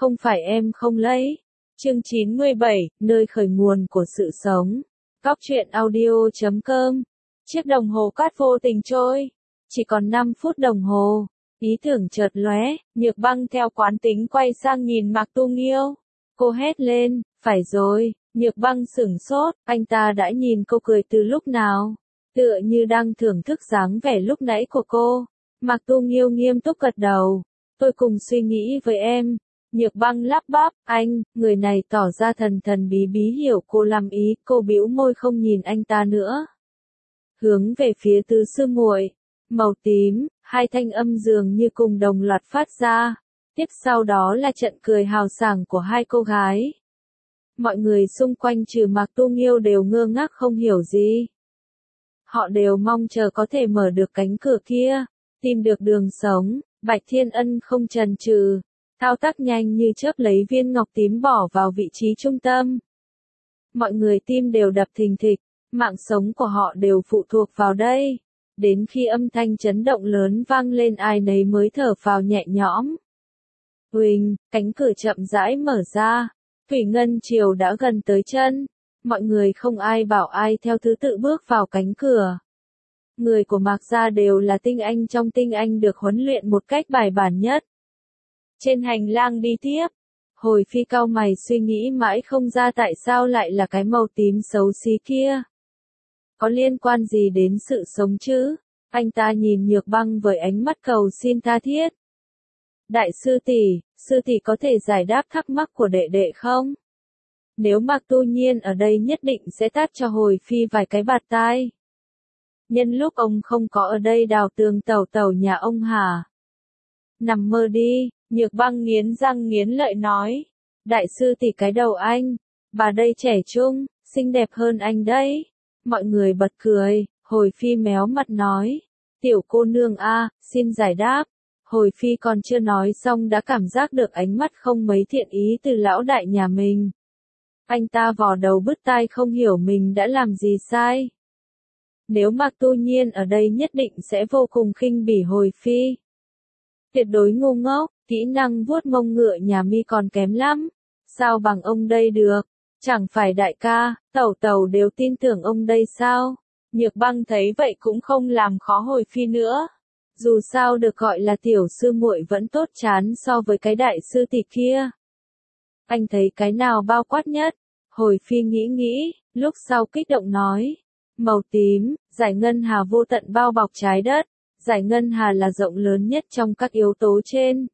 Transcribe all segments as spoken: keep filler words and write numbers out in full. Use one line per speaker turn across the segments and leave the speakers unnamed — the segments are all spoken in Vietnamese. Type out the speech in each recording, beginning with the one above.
không phải em không lấy. Chương chín mươi bảy, nơi khởi nguồn của sự sống. Góc truyện audio chấm com. Chiếc đồng hồ cát vô tình trôi. Chỉ còn năm phút đồng hồ. Ý tưởng chợt lóe, Nhược Băng theo quán tính quay sang nhìn Mạc Tu Nghiêu. Cô hét lên, phải rồi. Nhược Băng sửng sốt, anh ta đã nhìn cô cười từ lúc nào? Tựa như đang thưởng thức dáng vẻ lúc nãy của cô. Mạc Tu Nghiêu nghiêm túc gật đầu. Tôi cùng suy nghĩ với em. Nhược Băng lắp bắp, anh, người này tỏ ra thần thần bí bí hiểu cô làm ý, cô bĩu môi không nhìn anh ta nữa. Hướng về phía tứ sư muội, màu tím, hai thanh âm dường như cùng đồng loạt phát ra. Tiếp sau đó là trận cười hào sảng của hai cô gái. Mọi người xung quanh trừ Mạc Tu Nghiêu đều ngơ ngác không hiểu gì. Họ đều mong chờ có thể mở được cánh cửa kia, tìm được đường sống. Bạch Thiên Ân không chần chừ, thao tác nhanh như chớp lấy viên ngọc tím bỏ vào vị trí trung tâm. Mọi người tim đều đập thình thịch, mạng sống của họ đều phụ thuộc vào đây. Đến khi âm thanh chấn động lớn vang lên ai nấy mới thở phào nhẹ nhõm. Huỳnh, cánh cửa chậm rãi mở ra, thủy ngân triều đã gần tới chân. Mọi người không ai bảo ai theo thứ tự bước vào cánh cửa. Người của Mạc gia đều là tinh anh trong tinh anh được huấn luyện một cách bài bản nhất. Trên hành lang đi tiếp, Hồi Phi cau mày suy nghĩ mãi không ra tại sao lại là cái màu tím xấu xí kia. Có liên quan gì đến sự sống chứ? Anh ta nhìn Nhược Băng với ánh mắt cầu xin tha thiết. Đại sư tỷ, sư tỷ có thể giải đáp thắc mắc của đệ đệ không? Nếu Mạc Tu Nhiên ở đây nhất định sẽ tát cho Hồi Phi vài cái bạt tai. Nhân lúc ông không có ở đây đào tường tẩu tẩu nhà ông hả? Nằm mơ đi, Nhược Băng nghiến răng nghiến lợi nói. Đại sư tỷ cái đầu anh, bà đây trẻ trung, xinh đẹp hơn anh đấy. Mọi người bật cười, Hồi Phi méo mặt nói. Tiểu cô nương a, xin giải đáp. Hồi Phi còn chưa nói xong đã cảm giác được ánh mắt không mấy thiện ý từ lão đại nhà mình. Anh ta vò đầu bứt tai không hiểu mình đã làm gì sai. Nếu Mạc Tu Nhiên ở đây nhất định sẽ vô cùng khinh bỉ Hồi Phi. Tuyệt đối ngu ngốc, kỹ năng vuốt mông ngựa nhà mi còn kém lắm. Sao bằng ông đây được? Chẳng phải đại ca, tẩu tẩu đều tin tưởng ông đây sao? Nhược Băng thấy vậy cũng không làm khó Hồi Phi nữa. Dù sao được gọi là tiểu sư muội vẫn tốt chán so với cái đại sư tỷ kia. Anh thấy cái nào bao quát nhất? Hồi Phi nghĩ nghĩ, lúc sau kích động nói. Màu tím, giải ngân hà vô tận bao bọc trái đất. Giải ngân hà là rộng lớn nhất trong các yếu tố trên.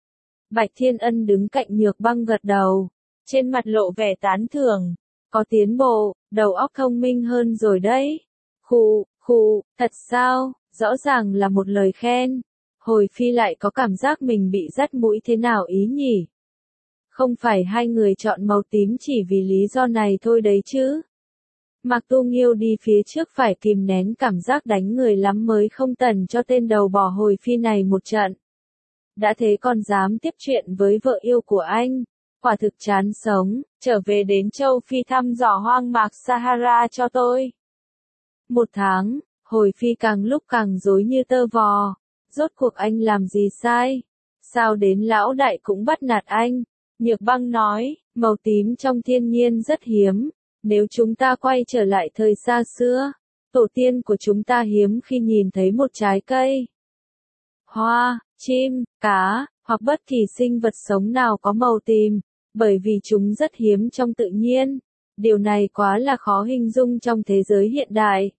Bạch Thiên Ân đứng cạnh Nhược Băng gật đầu. Trên mặt lộ vẻ tán thưởng. Có tiến bộ, đầu óc thông minh hơn rồi đấy. Khụ, khụ, thật sao? Rõ ràng là một lời khen. Hồi Phi lại có cảm giác mình bị dắt mũi thế nào ý nhỉ? Không phải hai người chọn màu tím chỉ vì lý do này thôi đấy chứ. Mạc Tu Nghiêu đi phía trước phải kìm nén cảm giác đánh người lắm mới không tần cho tên đầu bò Hồi Phi này một trận. Đã thế còn dám tiếp chuyện với vợ yêu của anh. Quả thực chán sống, trở về đến châu Phi thăm dò hoang mạc Sahara cho tôi. Một tháng, Hồi Phi càng lúc càng rối như tơ vò. Rốt cuộc anh làm gì sai? Sao đến lão đại cũng bắt nạt anh? Nhược Băng nói, màu tím trong thiên nhiên rất hiếm. Nếu chúng ta quay trở lại thời xa xưa, tổ tiên của chúng ta hiếm khi nhìn thấy một trái cây, hoa, chim, cá, hoặc bất kỳ sinh vật sống nào có màu tím, bởi vì chúng rất hiếm trong tự nhiên. Điều này quá là khó hình dung trong thế giới hiện đại.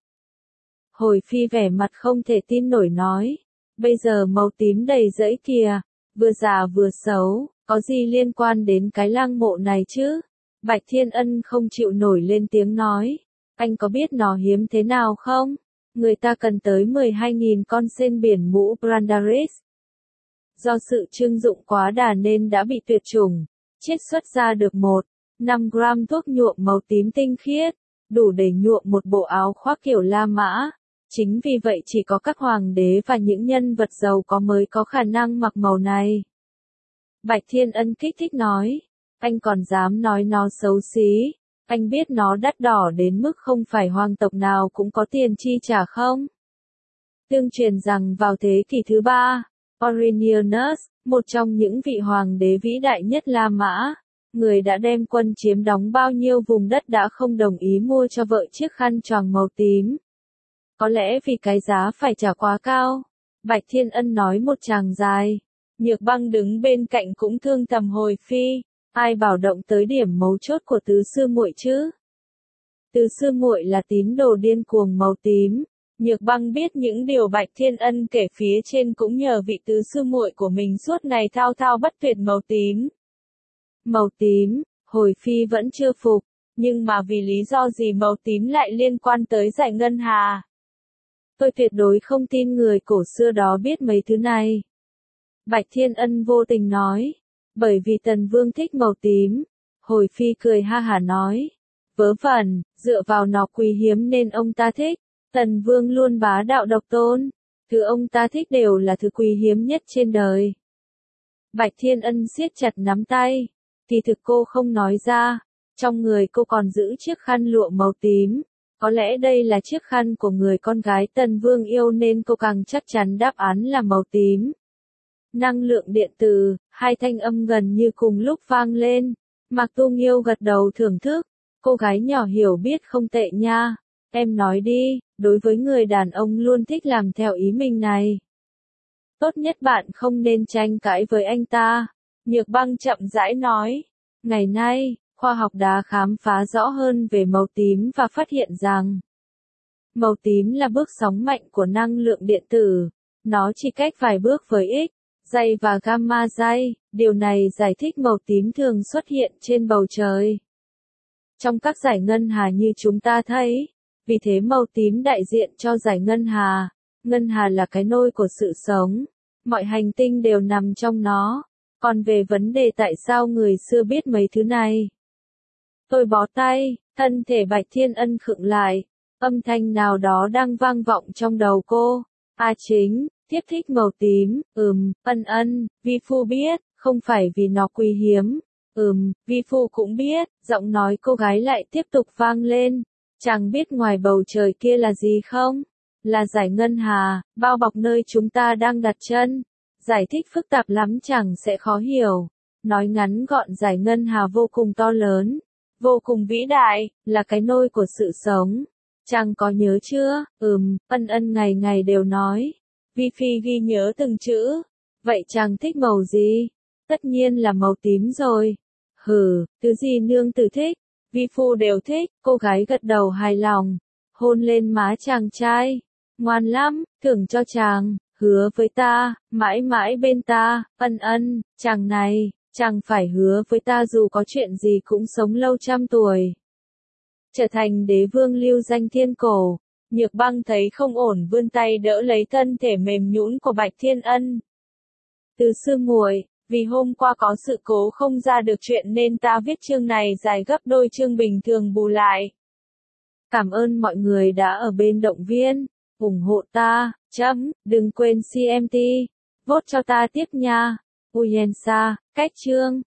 Hồi Phi vẻ mặt không thể tin nổi nói, bây giờ màu tím đầy rẫy kìa, vừa già vừa xấu, có gì liên quan đến cái lăng mộ này chứ? Bạch Thiên Ân không chịu nổi lên tiếng nói, anh có biết nó hiếm thế nào không? Người ta cần tới mười hai nghìn con sên biển mũ Brandaris. Do sự trưng dụng quá đà nên đã bị tuyệt chủng, chiết xuất ra được một phẩy năm gram thuốc nhuộm màu tím tinh khiết, đủ để nhuộm một bộ áo khoác kiểu La Mã. Chính vì vậy chỉ có các hoàng đế và những nhân vật giàu có mới có khả năng mặc màu này. Bạch Thiên Ân kích thích nói, anh còn dám nói nó xấu xí, anh biết nó đắt đỏ đến mức không phải hoàng tộc nào cũng có tiền chi trả không? Tương truyền rằng vào thế kỷ thứ ba, Aurelianus, một trong những vị hoàng đế vĩ đại nhất La Mã, người đã đem quân chiếm đóng bao nhiêu vùng đất đã không đồng ý mua cho vợ chiếc khăn choàng màu tím. Có lẽ vì cái giá phải trả quá cao. Bạch Thiên Ân nói một tràng dài. Nhược Băng đứng bên cạnh cũng thương thầm hồi phi. Ai bảo động tới điểm mấu chốt của tứ sư muội chứ? Tứ sư muội là tín đồ điên cuồng màu tím. Nhược Băng biết những điều Bạch Thiên Ân kể phía trên cũng nhờ vị tứ sư muội của mình suốt ngày thao thao bất tuyệt màu tím. Màu tím, hồi phi vẫn chưa phục, nhưng mà vì lý do gì màu tím lại liên quan tới giải ngân hà? Tôi tuyệt đối không tin người cổ xưa đó biết mấy thứ này. Bạch Thiên Ân vô tình nói, bởi vì Tần Vương thích màu tím. Hồi phi cười ha hả nói, vớ vẩn, dựa vào nó quý hiếm nên ông ta thích. Tần Vương luôn bá đạo độc tôn, thứ ông ta thích đều là thứ quý hiếm nhất trên đời. Bạch Thiên Ân siết chặt nắm tay, kỳ thực cô không nói ra, trong người cô còn giữ chiếc khăn lụa màu tím. Có lẽ đây là chiếc khăn của người con gái Tần Vương yêu nên cô càng chắc chắn đáp án là màu tím. Năng lượng điện tử, hai thanh âm gần như cùng lúc vang lên. Mạc Tu Nghiêu gật đầu thưởng thức, cô gái nhỏ hiểu biết không tệ nha. Em nói đi, đối với người đàn ông luôn thích làm theo ý mình này. Tốt nhất bạn không nên tranh cãi với anh ta. Nhược Băng chậm rãi nói, ngày nay, khoa học đã khám phá rõ hơn về màu tím và phát hiện rằng màu tím là bước sóng mạnh của năng lượng điện tử. Nó chỉ cách vài bước với X, ray và gamma ray. Điều này giải thích màu tím thường xuất hiện trên bầu trời trong các dải ngân hà như chúng ta thấy. Vì thế màu tím đại diện cho dải ngân hà. Ngân hà là cái nôi của sự sống. Mọi hành tinh đều nằm trong nó. Còn về vấn đề tại sao người xưa biết mấy thứ này? Tôi bó tay, thân thể Bạch Thiên Ân khựng lại. Âm thanh nào đó đang vang vọng trong đầu cô. A Chính, thiếp thích màu tím. Ừm, ân ân, vi phu biết, không phải vì nó quý hiếm. Ừm, vi phu cũng biết. Giọng nói cô gái lại tiếp tục vang lên. Chàng biết ngoài bầu trời kia là gì không? Là dải ngân hà, bao bọc nơi chúng ta đang đặt chân. Giải thích phức tạp lắm chẳng sẽ khó hiểu. Nói ngắn gọn dải ngân hà vô cùng to lớn, vô cùng vĩ đại, là cái nôi của sự sống. Chàng có nhớ chưa? Ừm, ân ân ngày ngày đều nói. Vi Phi ghi nhớ từng chữ. Vậy chàng thích màu gì? Tất nhiên là màu tím rồi. Hừ, thứ gì nương tử thích? Vi phu đều thích. Cô gái gật đầu hài lòng, hôn lên má chàng trai. Ngoan lắm, thưởng cho chàng, hứa với ta, mãi mãi bên ta. Ân ân, chàng này, chàng phải hứa với ta dù có chuyện gì cũng sống lâu trăm tuổi. Trở thành đế vương lưu danh thiên cổ. Nhược Băng thấy không ổn vươn tay đỡ lấy thân thể mềm nhũn của Bạch Thiên Ân. Từ sư muội, vì hôm qua có sự cố không ra được chuyện nên ta viết chương này dài gấp đôi chương bình thường bù lại. Cảm ơn mọi người đã ở bên động viên, ủng hộ ta, chấm, đừng quên xê em tê, vote cho ta tiếp nha. Uyensa, cách chương.